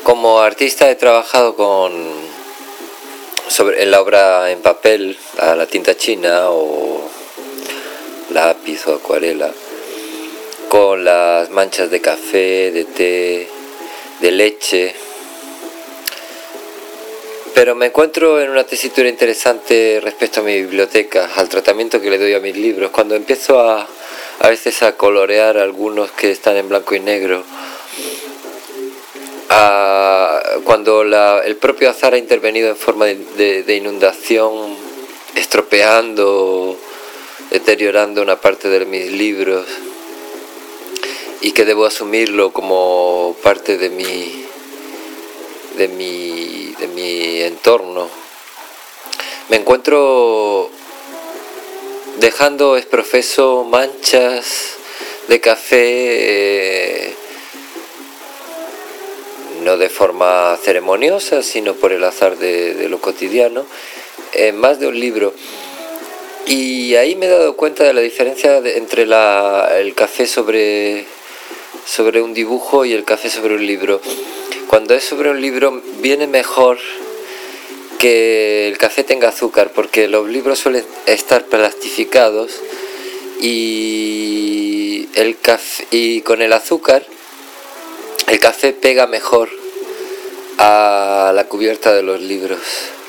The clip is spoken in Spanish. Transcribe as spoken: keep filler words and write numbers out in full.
Como artista he trabajado con sobre en la obra en papel, a la tinta china o lápiz o acuarela, con las manchas de café, de té, de leche. Pero me encuentro en una tesitura interesante respecto a mi biblioteca, al tratamiento que le doy a mis libros. Cuando empiezo a, a veces a colorear algunos que están en blanco y negro, a, cuando la, el propio azar ha intervenido en forma de, de, de inundación, estropeando, deteriorando una parte de mis libros, y que debo asumirlo como parte de mi, de mi, de mi entorno, me encuentro dejando exprofeso manchas de café, eh, no de forma ceremoniosa, sino por el azar de, de lo cotidiano, en más de un libro. Y ahí me he dado cuenta de la diferencia de, entre la, el café sobre, sobre un dibujo y el café sobre un libro. Cuando es sobre un libro viene mejor que el café tenga azúcar, porque los libros suelen estar plastificados y, el café, y con el azúcar el café pega mejor a la cubierta de los libros.